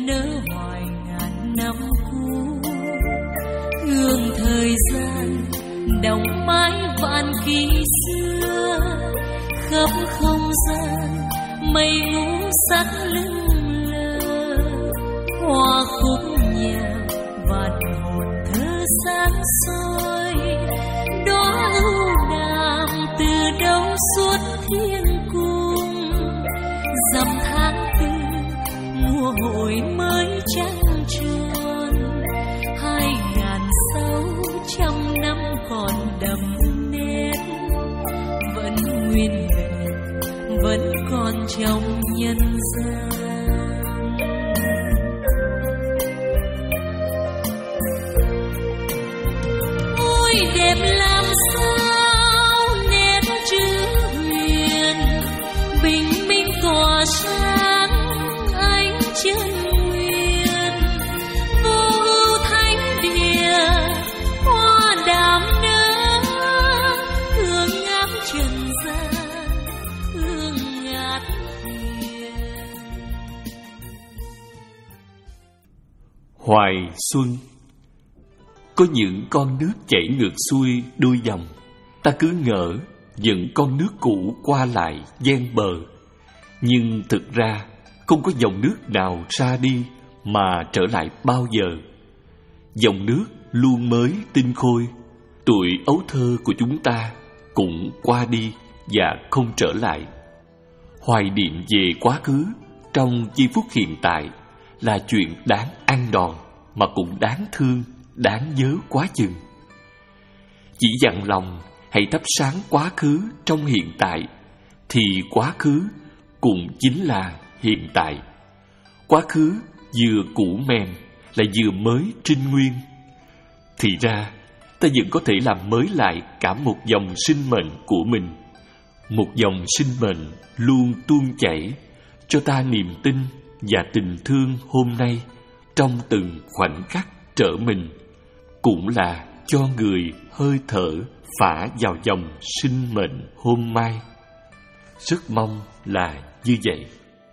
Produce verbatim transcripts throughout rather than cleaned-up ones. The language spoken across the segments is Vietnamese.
nỡ hoài ngàn năm cũ. Hương thời gian đọng mãi vạn ký xưa, khắp không gian mây ngũ sắc lững lờ. Hoa khúc nhạc vạn hồn thơ sáng soi, đóa ưu đàm từ đâu suốt thiên cung. Dằm tháng tư mùa hội mới trăng tròn, hai ngàn sáu trăm năm còn đậm nét, vẫn nguyên vẹn, vẫn còn trong nhân gian. Ôi đẹp làm sao nét chữ huyền, bình minh tỏa sáng ánh chân nguyên. Vô ưu thánh địa hoa đàm nở, hương ngát trần gian, hương ngát hiền. Hoài xuân. Có những con nước chảy ngược xuôi đôi dòng, ta cứ ngỡ những con nước cũ qua lại ven bờ. Nhưng thực ra không có dòng nước nào ra đi mà trở lại bao giờ. Dòng nước luôn mới tinh khôi, tuổi ấu thơ của chúng ta cũng qua đi và không trở lại. Hoài niệm về quá khứ trong giây phút hiện tại là chuyện đáng ăn đòn mà cũng đáng thương, đáng nhớ quá chừng. Chỉ dặn lòng hãy thắp sáng quá khứ trong hiện tại, thì quá khứ cũng chính là hiện tại. Quá khứ vừa cũ mềm lại vừa mới trinh nguyên. Thì ra ta vẫn có thể làm mới lại cả một dòng sinh mệnh của mình. Một dòng sinh mệnh luôn tuôn chảy cho ta niềm tin và tình thương hôm nay trong từng khoảnh khắc trở mình, cũng là cho người hơi thở phả vào dòng sinh mệnh hôm mai. Rất mong là như vậy.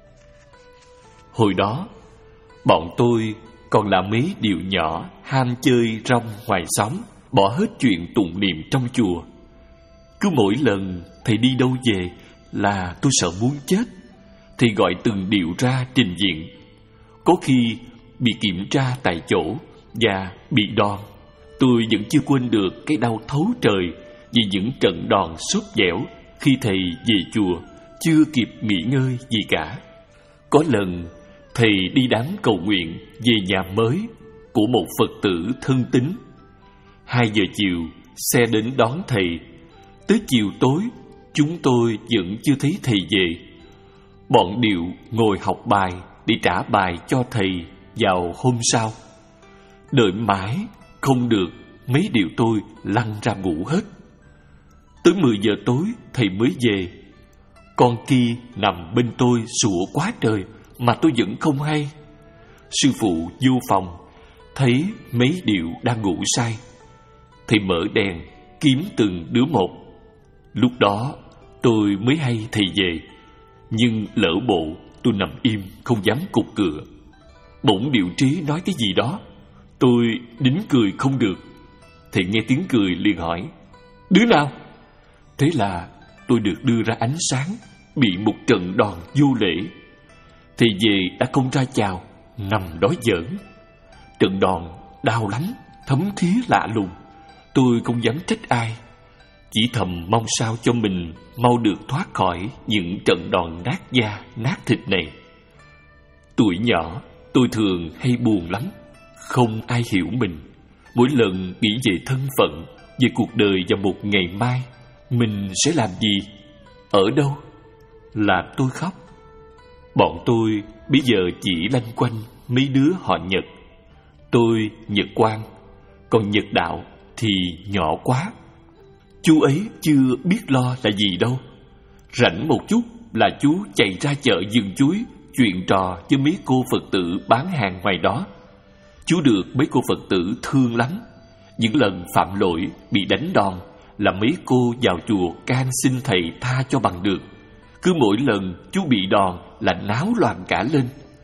Hồi đó, bọn tôi còn là mấy điều nhỏ ham chơi rong ngoài xóm, bỏ hết chuyện tụng niệm trong chùa. Cứ mỗi lần thầy đi đâu về là tôi sợ muốn chết. Thầy gọi từng điệu ra trình diện. Có khi bị kiểm tra tại chỗ và bị đòn. Tôi vẫn chưa quên được cái đau thấu trời vì những trận đòn xốp dẻo khi thầy về chùa chưa kịp nghỉ ngơi gì cả. Có lần thầy đi đám cầu nguyện về nhà mới của một Phật tử thân tín. Hai giờ chiều xe đến đón thầy. Tới chiều tối chúng tôi vẫn chưa thấy thầy về. Bọn Điệu ngồi học bài để trả bài cho thầy vào hôm sau. Đợi mãi không được, mấy Điệu tôi lăn ra ngủ hết. Tới mười giờ tối thầy mới về. Con Ki nằm bên tôi sủa quá trời mà tôi vẫn không hay. Sư phụ vô phòng thấy mấy Điệu đang ngủ say. Thầy mở đèn kiếm từng đứa một. Lúc đó tôi mới hay thầy về. Nhưng lỡ bộ tôi nằm im không dám cục cửa. Bỗng Điệu Trí nói cái gì đó. Tôi nín cười không được. Thầy nghe tiếng cười liền hỏi: "Đứa nào?" Thế là tôi được đưa ra ánh sáng, bị một trận đòn vô lễ. Thầy về đã không ra chào, nằm đó giỡn. Trận đòn đau lắm, thấm thía lạ lùng. Tôi không dám trách ai, chỉ thầm mong sao cho mình mau được thoát khỏi những trận đòn nát da, nát thịt này. Tuổi nhỏ, tôi thường hay buồn lắm, không ai hiểu mình. Mỗi lần nghĩ về thân phận, về cuộc đời và một ngày mai, mình sẽ làm gì, ở đâu, là tôi khóc. Bọn tôi bây giờ chỉ lanh quanh mấy đứa họ Nhật. Tôi Nhật Quang, còn Nhật Đạo thì nhỏ quá. Chú ấy chưa biết lo là gì đâu. Rảnh một chút là chú chạy ra chợ vườn chuối chuyện trò với mấy cô Phật tử bán hàng ngoài đó. Chú được mấy cô Phật tử thương lắm. Những lần phạm lỗi bị đánh đòn là mấy cô vào chùa can xin thầy tha cho bằng được. Cứ mỗi lần chú bị đòn là náo loạn cả lên.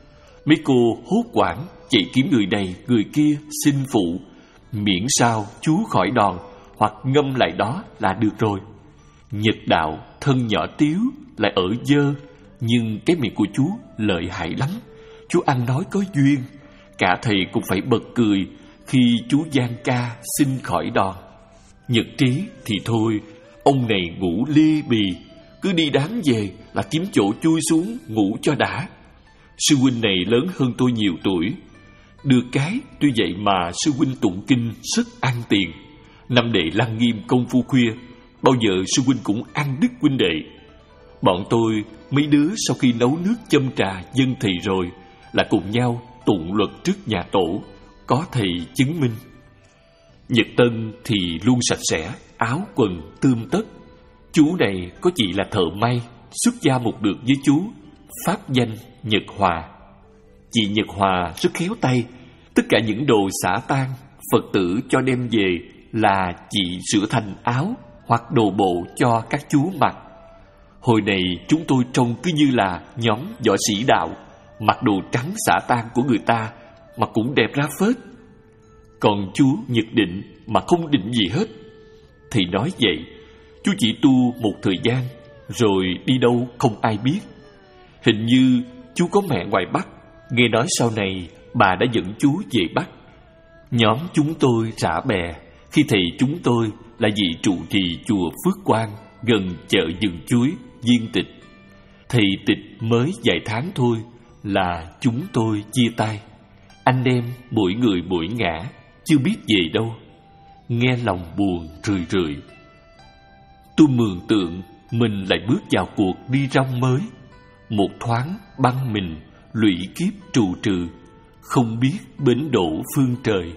Mấy cô hốt hoảng chạy kiếm người này người kia xin phụ, miễn sao chú khỏi đòn hoặc ngâm lại đó là được rồi. Nhật Đạo thân nhỏ tiếu lại ở dơ, nhưng cái miệng của chú lợi hại lắm. Chú ăn nói có duyên, cả thầy cũng phải bật cười khi chú giang ca xin khỏi đòn. Nhật Trí thì thôi, ông này ngủ ly bì, cứ đi đám về là kiếm chỗ chui xuống ngủ cho đã. Sư huynh này lớn hơn tôi nhiều tuổi, được cái tuy vậy mà sư huynh tụng kinh rất ăn tiền. Năm đệ lăng nghiêm công phu khuya, bao giờ sư huynh cũng ăn đứt huynh đệ. Bọn tôi mấy đứa sau khi nấu nước châm trà dân thầy rồi là cùng nhau tụng luật trước nhà tổ, có thầy chứng minh. Nhật Tân thì luôn sạch sẽ, áo quần tươm tất. Chú này có chị là thợ may, xuất gia một được với chú, pháp danh Nhật Hòa. Chị Nhật Hòa rất khéo tay, tất cả những đồ xả tang Phật tử cho đem về là chị sửa thành áo hoặc đồ bộ cho các chú mặc. Hồi này chúng tôi trông cứ như là nhóm võ sĩ đạo, mặc đồ trắng xả tang của người ta mà cũng đẹp ra phết. Còn chú Nhật Định mà không định gì hết. Thì nói vậy, chú chỉ tu một thời gian rồi đi đâu không ai biết. Hình như chú có mẹ ngoài Bắc, nghe nói sau này bà đã dẫn chú về Bắc. Nhóm chúng tôi rã bè khi thầy chúng tôi là vị trụ trì chùa Phước Quang gần chợ Vườn Chuối, Viên Tịch. Thầy Tịch mới vài tháng thôi là chúng tôi chia tay. Anh em mỗi người mỗi ngả, chưa biết về đâu. Nghe lòng buồn rười rượi. Tôi mường tượng mình lại bước vào cuộc đi rong mới. Một thoáng băng mình lụy kiếp trù trừ, không biết bến đỗ phương trời.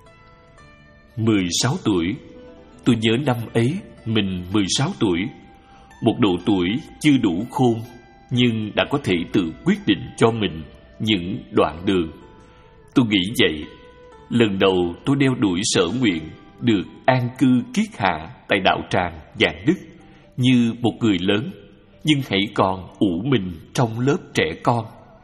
Mười sáu tuổi, tôi nhớ năm ấy mình mười sáu tuổi. Một độ tuổi chưa đủ khôn, nhưng đã có thể tự quyết định cho mình những đoạn đường. Tôi nghĩ vậy. Lần đầu tôi đeo đuổi sở nguyện được an cư kiết hạ tại đạo tràng Vạn Đức như một người lớn, nhưng hãy còn ủ mình trong lớp trẻ con.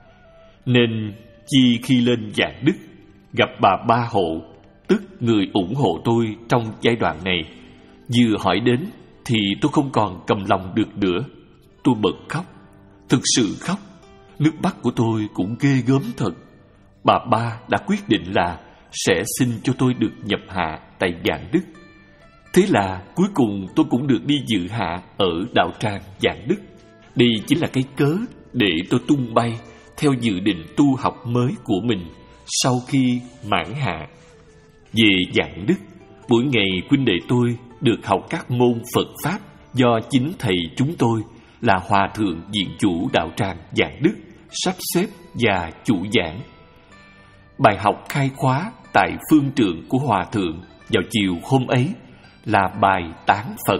Nên chi khi lên Vạn Đức gặp bà Ba Hộ, tức người ủng hộ tôi trong giai đoạn này, vừa hỏi đến thì tôi không còn cầm lòng được nữa. Tôi bật khóc, thực sự khóc. Nước mắt của tôi cũng ghê gớm thật. Bà Ba đã quyết định là sẽ xin cho tôi được nhập hạ tại Vạn Đức. Thế là cuối cùng tôi cũng được đi dự hạ ở đạo tràng Vạn Đức. Đây chính là cái cớ để tôi tung bay theo dự định tu học mới của mình sau khi mãn hạ. Về Vạn Đức, mỗi ngày huynh đệ tôi được học các môn Phật Pháp do chính thầy chúng tôi là Hòa Thượng Viện Chủ đạo tràng Vạn Đức sắp xếp và chủ giảng. Bài học khai khóa tại phương trượng của Hòa Thượng vào chiều hôm ấy là bài tán Phật: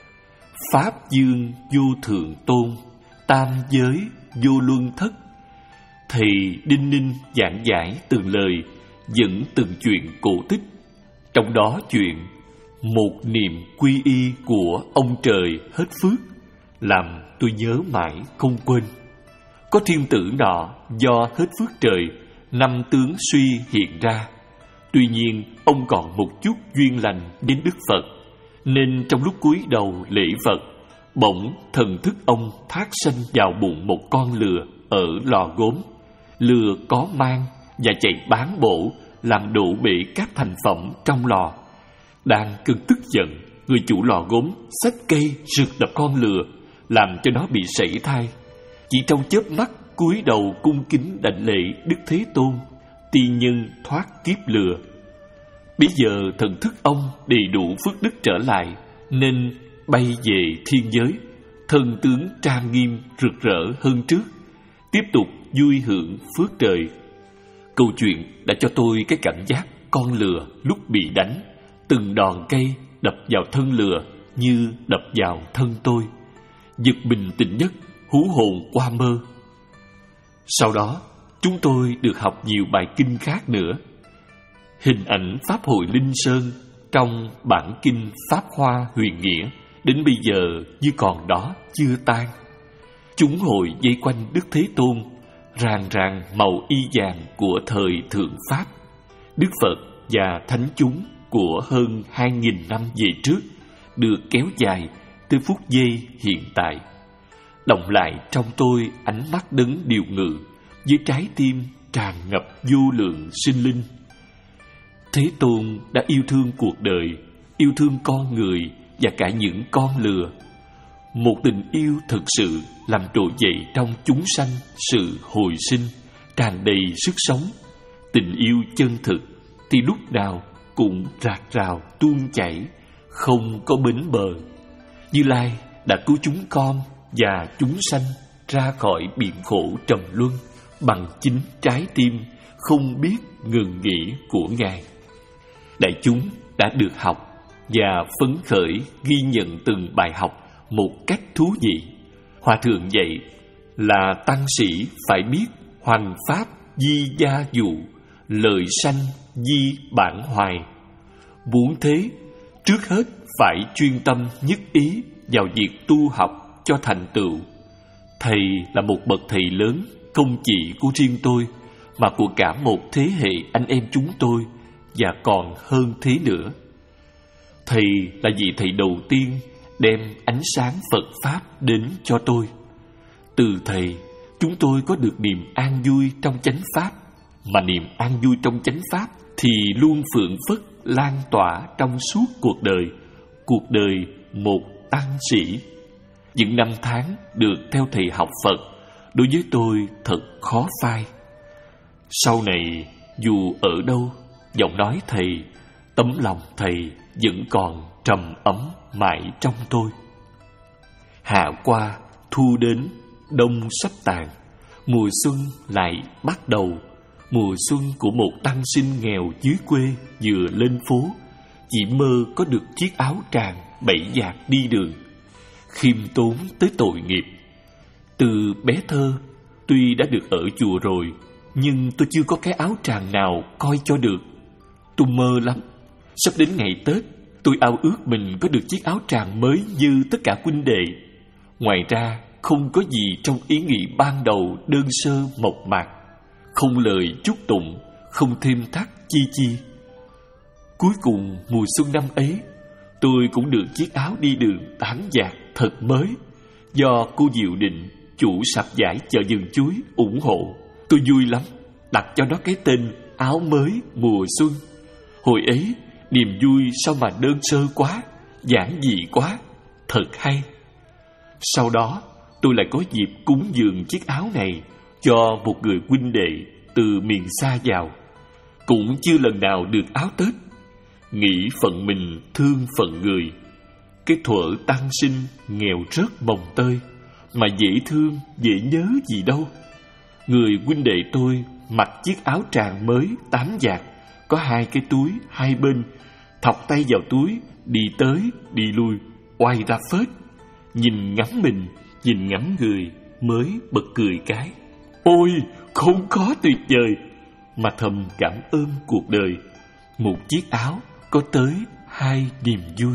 Pháp dương vô thượng tôn, tam giới vô luân thất. Thầy đinh ninh giảng giải từng lời, dẫn từng chuyện cổ tích. Trong đó chuyện một niệm quy y của ông trời hết phước làm tôi nhớ mãi không quên. Có thiên tử nọ do hết phước trời, năm tướng suy hiện ra. Tuy nhiên ông còn một chút duyên lành đến Đức Phật, nên trong lúc cúi đầu lễ Phật, bỗng thần thức ông thác sanh vào bụng một con lừa ở lò gốm. Lừa có mang và chạy bán bổ, làm đổ bể các thành phẩm trong lò. Đang cơn tức giận, người chủ lò gốm xách cây rượt đập con lừa, làm cho nó bị sảy thai. Chỉ trong chớp mắt cúi đầu cung kính đảnh lễ Đức Thế Tôn, tiên nhân thoát kiếp lừa. Bây giờ thần thức ông đầy đủ phước đức trở lại, nên bay về thiên giới, thân tướng trang nghiêm rực rỡ hơn trước, tiếp tục vui hưởng phước trời. Câu chuyện đã cho tôi cái cảm giác con lừa lúc bị đánh, từng đòn cây đập vào thân lừa như đập vào thân tôi. Giật mình tỉnh giấc, hú hồn qua mơ. Sau đó chúng tôi được học nhiều bài kinh khác nữa. Hình ảnh Pháp hội Linh Sơn trong bản kinh Pháp Hoa Huyền Nghĩa đến bây giờ như còn đó chưa tan. Chúng hội vây quanh Đức Thế Tôn, ràng ràng màu y vàng của thời Thượng Pháp, Đức Phật và thánh chúng của hơn hai nghìn năm về trước được kéo dài tới phút giây hiện tại, động lại trong tôi ánh mắt đấng điều ngự với trái tim tràn ngập vô lượng sinh linh. Thế Tôn đã yêu thương cuộc đời, yêu thương con người và cả những con lừa. Một tình yêu thực sự làm trỗi dậy trong chúng sanh sự hồi sinh, tràn đầy sức sống. Tình yêu chân thực thì lúc nào cũng rạc rào tuôn chảy, không có bến bờ. Như Lai đã cứu chúng con và chúng sanh ra khỏi biển khổ trầm luân bằng chính trái tim không biết ngừng nghỉ của Ngài. Đại chúng đã được học và phấn khởi ghi nhận từng bài học một cách thú vị. Hòa thượng dạy là tăng sĩ phải biết hoằng pháp di gia dụ, lời sanh di bản hoài. Muốn thế, trước hết phải chuyên tâm nhất ý vào việc tu học cho thành tựu. Thầy là một bậc thầy lớn, không chỉ của riêng tôi mà của cả một thế hệ anh em chúng tôi, và còn hơn thế nữa. Thầy là vị thầy đầu tiên đem ánh sáng Phật Pháp đến cho tôi. Từ thầy, chúng tôi có được niềm an vui trong chánh Pháp, mà niềm an vui trong chánh Pháp thì luôn phượng phất lan tỏa trong suốt cuộc đời, cuộc đời một tăng sĩ. Những năm tháng được theo thầy học Phật đối với tôi thật khó phai. Sau này, dù ở đâu, giọng nói thầy, tấm lòng thầy vẫn còn trầm ấm mãi trong tôi. Hạ qua, thu đến, đông sắp tàn, mùa xuân lại bắt đầu. Mùa xuân của một tăng sinh nghèo dưới quê vừa lên phố, chỉ mơ có được chiếc áo tràng bảy vạt đi đường, khiêm tốn tới tội nghiệp. Từ bé thơ, tuy đã được ở chùa rồi, nhưng tôi chưa có cái áo tràng nào coi cho được. Tôi mơ lắm. Sắp đến ngày Tết, tôi ao ước mình có được chiếc áo tràng mới như tất cả huynh đệ. Ngoài ra, không có gì trong ý nghĩ ban đầu đơn sơ mộc mạc, không lời chúc tụng, không thêm thắt chi chi. Cuối cùng mùa xuân năm ấy, tôi cũng được chiếc áo đi đường tám vạt thật mới, do cô Diệu Định, chủ sạp vải chợ Vườn Chuối ủng hộ. Tôi vui lắm, đặt cho nó cái tên áo mới mùa xuân. Hồi ấy, niềm vui sao mà đơn sơ quá, giản dị quá, thật hay. Sau đó, tôi lại có dịp cúng dường chiếc áo này cho một người huynh đệ từ miền xa vào. Cũng chưa lần nào được áo Tết. Nghĩ phận mình thương phận người. Cái thuở tăng sinh nghèo rớt mồng tơi, mà dễ thương, dễ nhớ gì đâu. Người huynh đệ tôi mặc chiếc áo tràng mới tám vạt, có hai cái túi hai bên, thọc tay vào túi, đi tới, đi lui, oai ra phết. Nhìn ngắm mình, nhìn ngắm người, mới bật cười cái. Ôi, không có tuyệt vời, mà thầm cảm ơn cuộc đời. Một chiếc áo có tới hai niềm vui.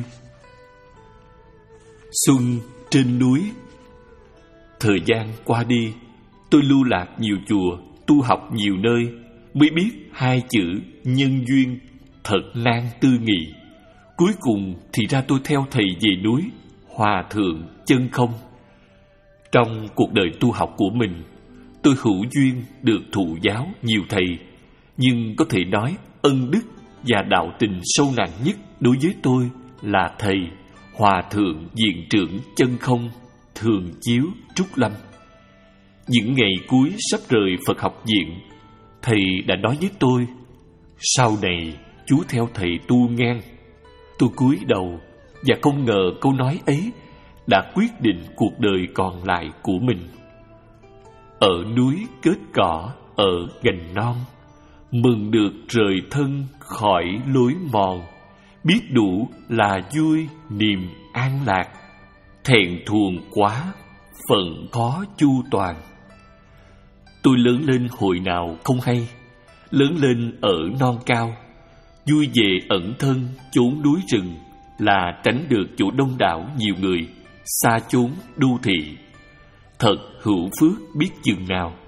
Xuân trên núi. Thời gian qua đi, tôi lưu lạc nhiều chùa, tu học nhiều nơi, mới biết hai chữ nhân duyên thật nan tư nghị. Cuối cùng thì ra tôi theo thầy về núi, Hòa Thượng Chân Không. Trong cuộc đời tu học của mình, tôi hữu duyên được thụ giáo nhiều thầy, nhưng có thể nói ân đức và đạo tình sâu nặng nhất đối với tôi là thầy Hòa Thượng Viện Trưởng Chân Không Thường Chiếu Trúc Lâm. Những ngày cuối sắp rời Phật học viện, thầy đã nói với tôi: sau này chú theo thầy tu ngang. Tôi cúi đầu và không ngờ câu nói ấy đã quyết định cuộc đời còn lại của mình. Ở núi kết cỏ, ở gành non, mừng được rời thân khỏi lối mòn, biết đủ là vui niềm an lạc, thẹn thuồng quá phận khó chu toàn. Tôi lớn lên hồi nào không hay, lớn lên ở non cao, vui về ẩn thân chốn núi rừng là tránh được chỗ đông đảo nhiều người, xa chốn đô thị. Thật hữu phước biết chừng nào,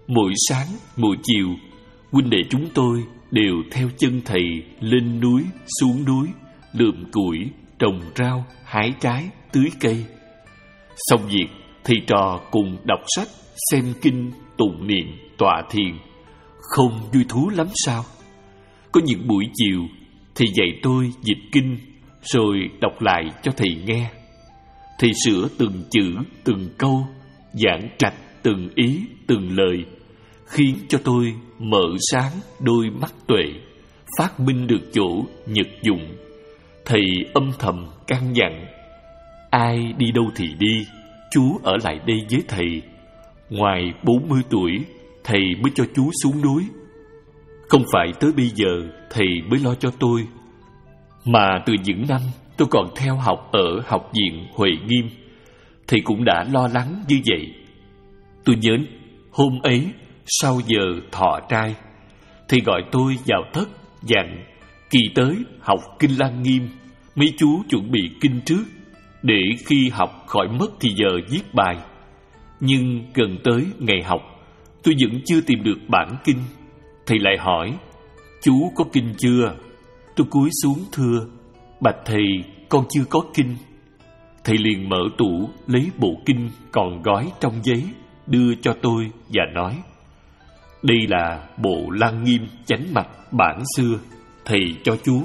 Mỗi sáng, mỗi chiều, huynh đệ chúng tôi đều theo chân thầy lên núi, xuống núi, lượm củi, trồng rau, hái trái, tưới cây. Xong việc, thầy trò cùng đọc sách, xem kinh, tụng niệm, tọa thiền. Không vui thú lắm sao? Có những buổi chiều, thầy dạy tôi dịch kinh, rồi đọc lại cho thầy nghe. Thầy sửa từng chữ, từng câu, giảng trạch từng ý, từng lời, khiến cho tôi mở sáng đôi mắt tuệ, phát minh được chỗ nhật dụng. Thầy âm thầm căn dặn: ai đi đâu thì đi, chú ở lại đây với thầy. Ngoài bốn mươi tuổi, thầy mới cho chú xuống núi. Không phải tới bây giờ thầy mới lo cho tôi, mà từ những năm tôi còn theo học ở học viện Huệ Nghiêm, thầy cũng đã lo lắng như vậy. Tôi nhớ hôm ấy sau giờ thọ trai, thầy gọi tôi vào thất dặn: kỳ tới học kinh Lăng Nghiêm, mấy chú chuẩn bị kinh trước, để khi học khỏi mất thì giờ viết bài. Nhưng gần tới ngày học, tôi vẫn chưa tìm được bản kinh. Thầy lại hỏi: chú có kinh chưa? Tôi cúi xuống thưa: bạch thầy, con chưa có kinh. Thầy liền mở tủ lấy bộ kinh còn gói trong giấy đưa cho tôi và nói: đây là bộ Lăng Nghiêm chánh mạch bản xưa, thầy cho chú.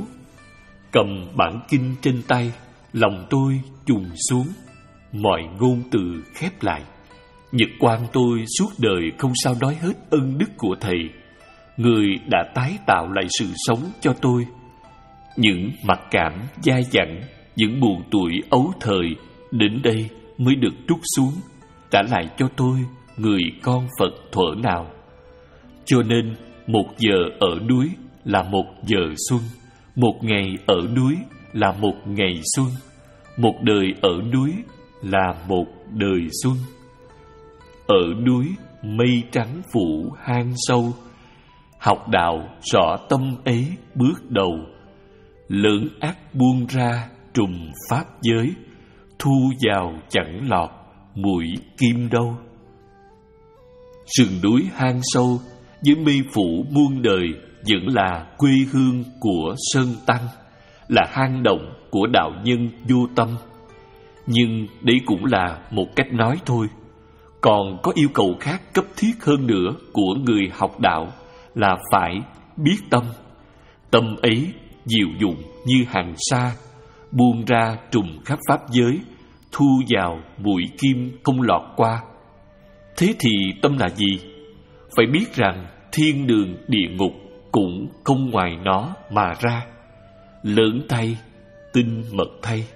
Cầm bản kinh trên tay, lòng tôi trùng xuống, mọi ngôn từ khép lại. Nhật quang tôi suốt đời không sao nói hết ân đức của thầy, người đã tái tạo lại sự sống cho tôi. Những mặc cảm dai dẳng, những buồn tuổi ấu thời đến đây mới được trút xuống, trả lại cho tôi người con Phật thuở nào. Cho nên một giờ ở núi là một giờ xuân, một ngày ở núi là một ngày xuân, một đời ở núi là một đời xuân. Ở núi mây trắng phủ hang sâu, học đạo rõ tâm ấy bước đầu. Lớn ác buông ra trùm pháp giới, thu vào chẳng lọt mũi kim đâu. Rừng núi hang sâu với mây phủ muôn đời vẫn là quê hương của Sơn Tăng, là hang động của đạo nhân vô tâm. Nhưng đấy cũng là một cách nói thôi. Còn có yêu cầu khác cấp thiết hơn nữa của người học đạo là phải biết tâm. Tâm ấy diệu dụng như hàng sa, buông ra trùm khắp pháp giới, thu vào mũi kim không lọt qua. Thế thì tâm là gì? Phải biết rằng thiên đường địa ngục cũng không ngoài nó mà ra. Lớn thay, tinh mật thay.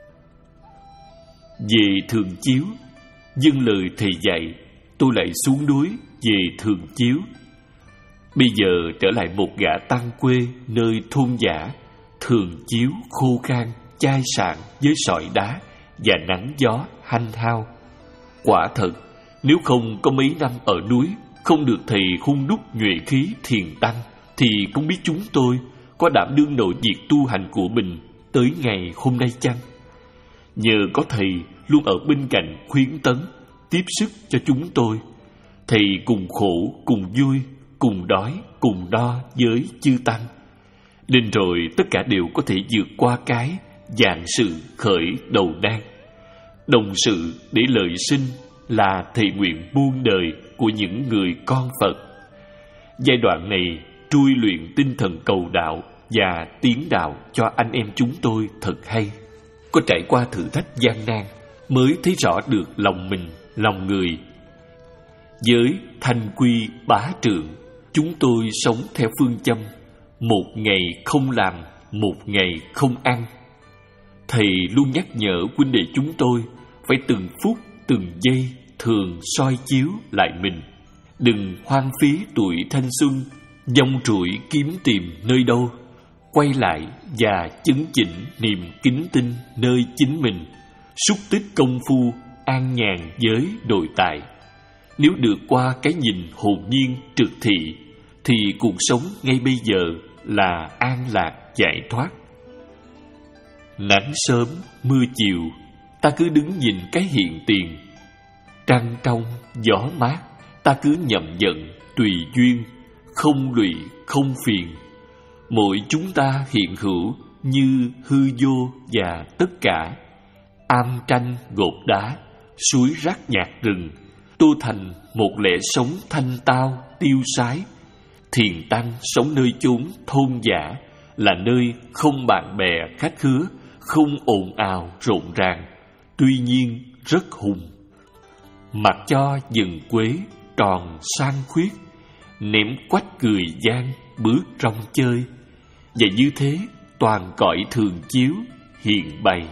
Về Thường Chiếu, dâng lời thầy dạy, tôi lại xuống núi về Thường Chiếu. Bây giờ trở lại một gã tăng quê nơi thôn dã. Thường Chiếu khô khan, chai sạn với sỏi đá và nắng gió hanh hao. Quả thật, nếu không có mấy năm ở núi, không được thầy hun đúc nhuệ khí thiền tăng, thì không biết chúng tôi có đảm đương nổi việc tu hành của mình tới ngày hôm nay chăng? Nhờ có thầy luôn ở bên cạnh khuyến tấn, tiếp sức cho chúng tôi, thầy cùng khổ, cùng vui, cùng đói, cùng no với chư tăng, nên rồi tất cả đều có thể vượt qua cái vạn sự khởi đầu nan. Đồng sự để lợi sinh là thầy nguyện muôn đời của những người con Phật. Giai đoạn này trui luyện tinh thần cầu đạo và tiến đạo cho anh em chúng tôi thật hay. Có trải qua thử thách gian nan mới thấy rõ được lòng mình, lòng người. Với thanh quy bá trượng, chúng tôi sống theo phương châm một ngày không làm, một ngày không ăn. Thầy luôn nhắc nhở huynh đệ chúng tôi phải từng phút, từng giây thường soi chiếu lại mình. Đừng hoang phí tuổi thanh xuân, dông trụi kiếm tìm nơi đâu. Quay lại và chấn chỉnh niềm kính tinh nơi chính mình, xúc tích công phu an nhàn với nội tại. Nếu được qua cái nhìn hồn nhiên trực thị, thì cuộc sống ngay bây giờ là an lạc giải thoát. Nắng sớm, mưa chiều, ta cứ đứng nhìn cái hiện tiền. Trăng trong, gió mát, ta cứ nhậm giận, tùy duyên, không lụy, không phiền. Mỗi chúng ta hiện hữu như hư vô và tất cả, am tranh gột đá, suối rác nhạt rừng, tô thành một lẽ sống thanh tao, tiêu sái. Thiền tăng sống nơi chốn thôn dã, là nơi không bạn bè khách khứa, không ồn ào rộn ràng, tuy nhiên rất hùng. Mặc cho rừng quế tròn sang khuyết, ném quách cười gian bước trong chơi. Và như thế toàn cõi thường chiếu hiện bày.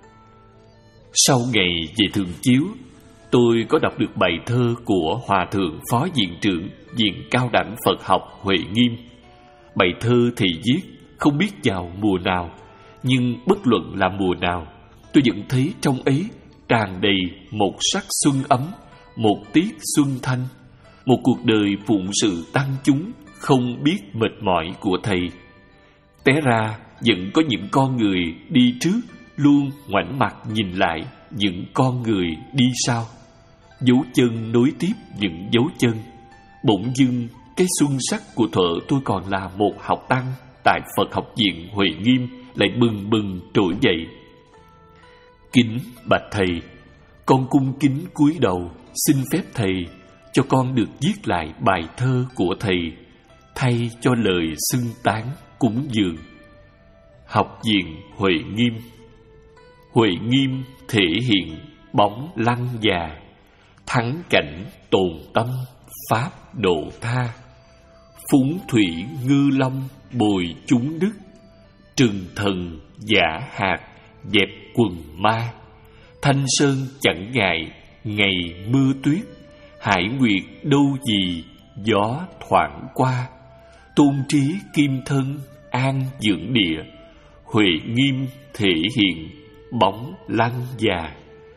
Sau ngày về thường chiếu, tôi có đọc được bài thơ của Hòa thượng Phó Viện trưởng Viện Cao đẳng Phật học Huệ Nghiêm. Bài thơ thì viết không biết vào mùa nào, nhưng bất luận là mùa nào, tôi vẫn thấy trong ấy tràn đầy một sắc xuân ấm, một tiết xuân thanh, một cuộc đời phụng sự tăng chúng không biết mệt mỏi của thầy. Té ra vẫn có những con người đi trước luôn ngoảnh mặt nhìn lại những con người đi sau. Dấu chân nối tiếp những dấu chân. Bỗng dưng cái xuân sắc của thuở tôi còn là một học tăng tại Phật học viện Huệ Nghiêm lại bừng bừng trỗi dậy. Kính bạch thầy, con cung kính cúi đầu xin phép thầy cho con được viết lại bài thơ của thầy thay cho lời xưng tán cúng dường. Học viện Huệ Nghiêm. Huệ Nghiêm thể hiện bóng lăng già, thắng cảnh tồn tâm pháp độ tha. Phúng thủy ngư long bồi chúng đức, trừng thần giả hạt dẹp quần ma. Thanh sơn chẳng ngại ngày mưa tuyết, hải nguyệt đâu gì gió thoảng qua. Tôn trí kim thân an dưỡng địa, Huệ Nghiêm thể hiện bóng lăng già.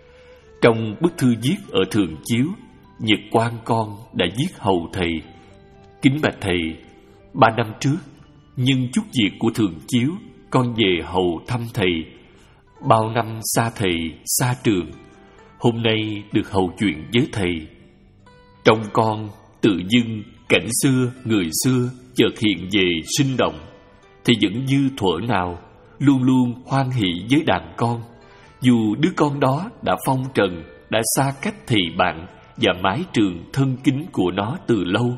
Trong bức thư viết ở Thường Chiếu, Nhật Quang con đã viết hầu thầy. Kính bạch thầy, ba năm trước nhân chút việc của Thường Chiếu, con về hầu thăm thầy. Bao năm xa thầy xa trường, hôm nay được hầu chuyện với thầy. Trong con tự dưng cảnh xưa người xưa chợt hiện về sinh động, thì vẫn như thuở nào luôn luôn hoan hỷ với đàn con, dù đứa con đó đã phong trần, đã xa cách thầy bạn và mái trường thân kính của nó từ lâu.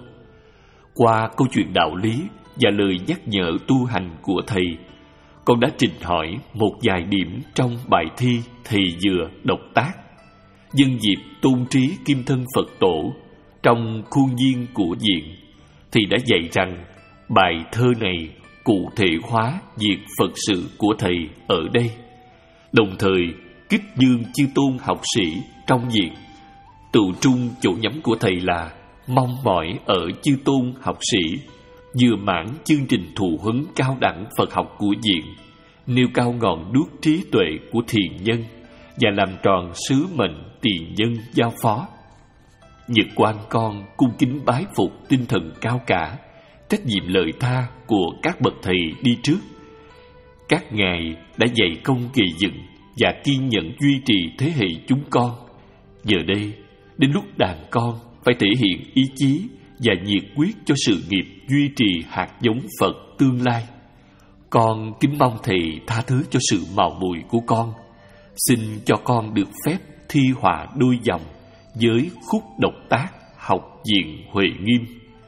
Qua câu chuyện đạo lý và lời nhắc nhở tu hành của thầy, con đã trình hỏi một vài điểm trong bài thi thầy vừa độc tác. Nhân dịp tôn trí kim thân Phật tổ trong khuôn viên của viện, thì đã dạy rằng bài thơ này cụ thể hóa việc Phật sự của thầy ở đây, đồng thời kích dương chư tôn học sĩ trong viện. Tự trung chỗ nhắm của thầy là mong mỏi ở chư tôn học sĩ vừa mãn chương trình thụ huấn cao đẳng Phật học của viện, nêu cao ngọn đuốc trí tuệ của thiền nhân và làm tròn sứ mệnh tiền nhân giao phó. Nhật Quang con cung kính bái phục tinh thần cao cả, trách nhiệm lợi tha của các bậc thầy đi trước. Các ngài đã dạy công gây dựng và kiên nhẫn duy trì thế hệ chúng con. Giờ đây, đến lúc đàn con phải thể hiện ý chí và nhiệt quyết cho sự nghiệp duy trì hạt giống Phật tương lai. Con kính mong thầy tha thứ cho sự mạo muội của con. Xin cho con được phép thi họa đôi dòng với khúc độc tác học viện Huệ Nghiêm.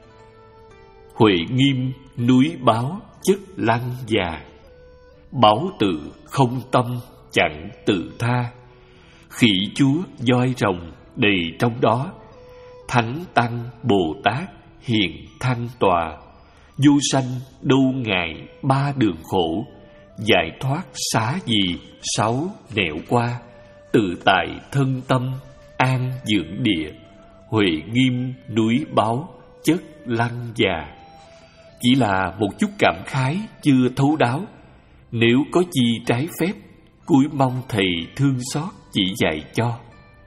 Huệ Nghiêm núi báo chất lăng già, báo tự không tâm chẳng tự tha. Khỉ chúa voi rồng đầy trong đó, thánh tăng Bồ Tát hiền thanh tòa. Du sanh đâu ngại ba đường khổ, giải thoát xá gì sáu nẻo qua. Tự tại thân tâm an dưỡng địa, Huệ Nghiêm núi báo chất lăng già. Chỉ là một chút cảm khái chưa thấu đáo, nếu có gì trái phép, cúi mong thầy thương xót chỉ dạy cho.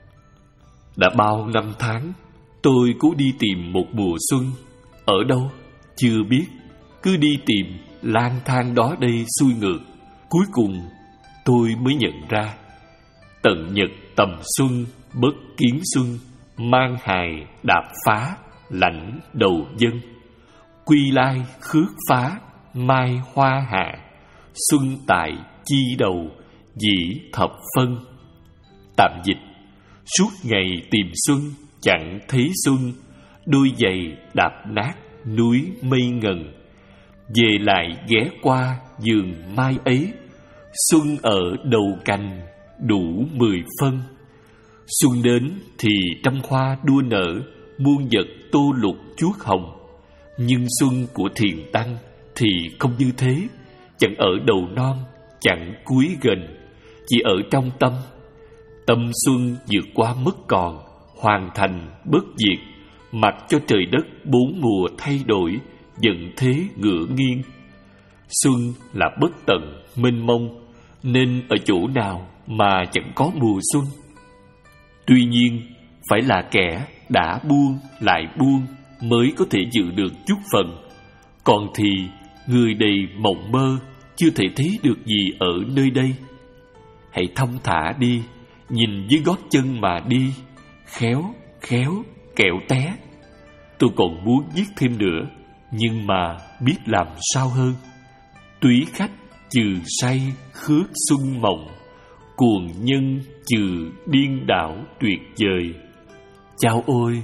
Đã bao năm tháng, tôi cố đi tìm một mùa xuân. Ở đâu? Chưa biết. Cứ đi tìm, lang thang đó đây xuôi ngược. Cuối cùng, tôi mới nhận ra, tận nhật tầm xuân, bất kiến xuân, mang hài đạp phá, lãnh đầu dân. Quy lai khước phá, mai hoa hạ, xuân tại chi đầu, dĩ thập phân. Tạm dịch: suốt ngày tìm xuân, chẳng thấy xuân, đôi giày đạp nát núi mây ngần. Về lại ghé qua vườn mai ấy, xuân ở đầu cành đủ mười phân. Xuân đến thì trăm hoa đua nở, muôn vật tô lục chuốt hồng. Nhưng xuân của thiền tăng thì không như thế, chẳng ở đầu non, chẳng cuối gần, chỉ ở trong tâm. Tâm xuân vượt qua mất còn, hoàn thành bất diệt, mặc cho trời đất bốn mùa thay đổi, vận thế ngửa nghiêng. Xuân là bất tận, mênh mông, nên ở chỗ nào mà chẳng có mùa xuân. Tuy nhiên, phải là kẻ đã buông lại buông mới có thể dự được chút phần. Còn thì người đầy mộng mơ, chưa thể thấy được gì ở nơi đây. Hãy thong thả đi, nhìn dưới gót chân mà đi, khéo, khéo, kẹo té. Tôi còn muốn viết thêm nữa, nhưng mà biết làm sao hơn. Túy khách trừ say khước xuân mộng, cuồng nhân trừ điên đảo tuyệt vời. Chao ôi!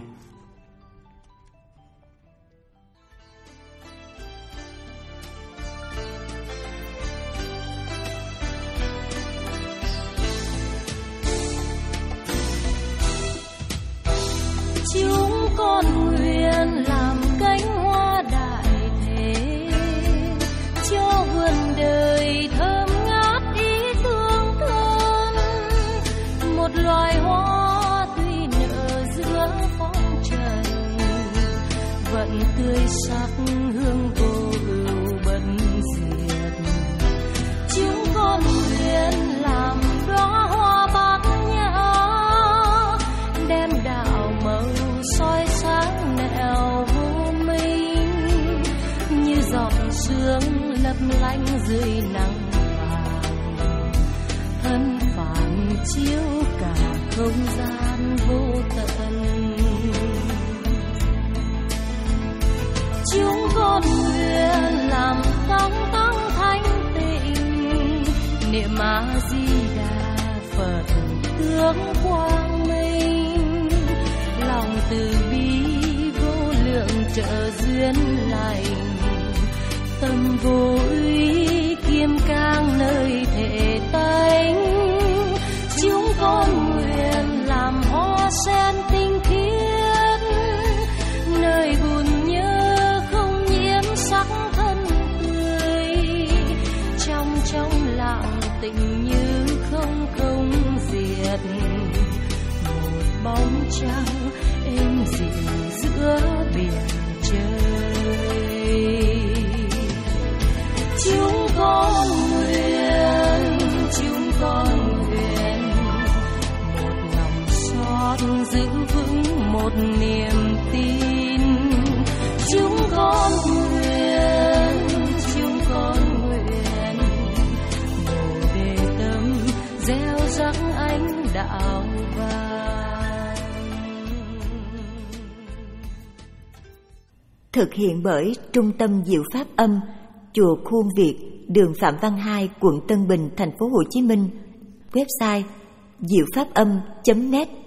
Chúng con nguyện làm cánh hoa đại thế, cho vườn đời thơm ngát ý thương thân. Một loài hoa tuy nở giữa phong trần, vẫn tươi sắc hương vô ưu bận diệt. Chúng con nguyện làm đóa hoa bát nhã, đem đạo màu soi sáng nẻo vô minh, như giọt sương lấp lánh dưới nắng vàng, thân phản chiếu cả không gian vô tận. Chúng con nguyện làm tăng tăng thanh tịnh, niệm A Di Đà Phật tướng quang minh. Lòng từ bi vô lượng trợ duyên lành, tâm vô úy kiêm cang nơi thể tánh. Chúng con nguyện làm hoa sen tinh khiết, nơi buồn nhớ không nhiễm sắc thân tươi. Trong trong lặng tình như không không diệt, một bóng trăng êm dịu giữa biển trời. Chúng con nguyện, chúng con nguyện, một lòng xót giữ vững một niềm tin. Chúng con nguyện, chúng con nguyện, bồ đề tâm gieo rắc ánh đạo vàng. Thực hiện bởi Trung tâm Diệu Pháp Âm, Chùa Khuôn Việt, đường Phạm Văn Hai, quận Tân Bình, thành phố Hồ Chí Minh. Website diệu pháp âm chấm net.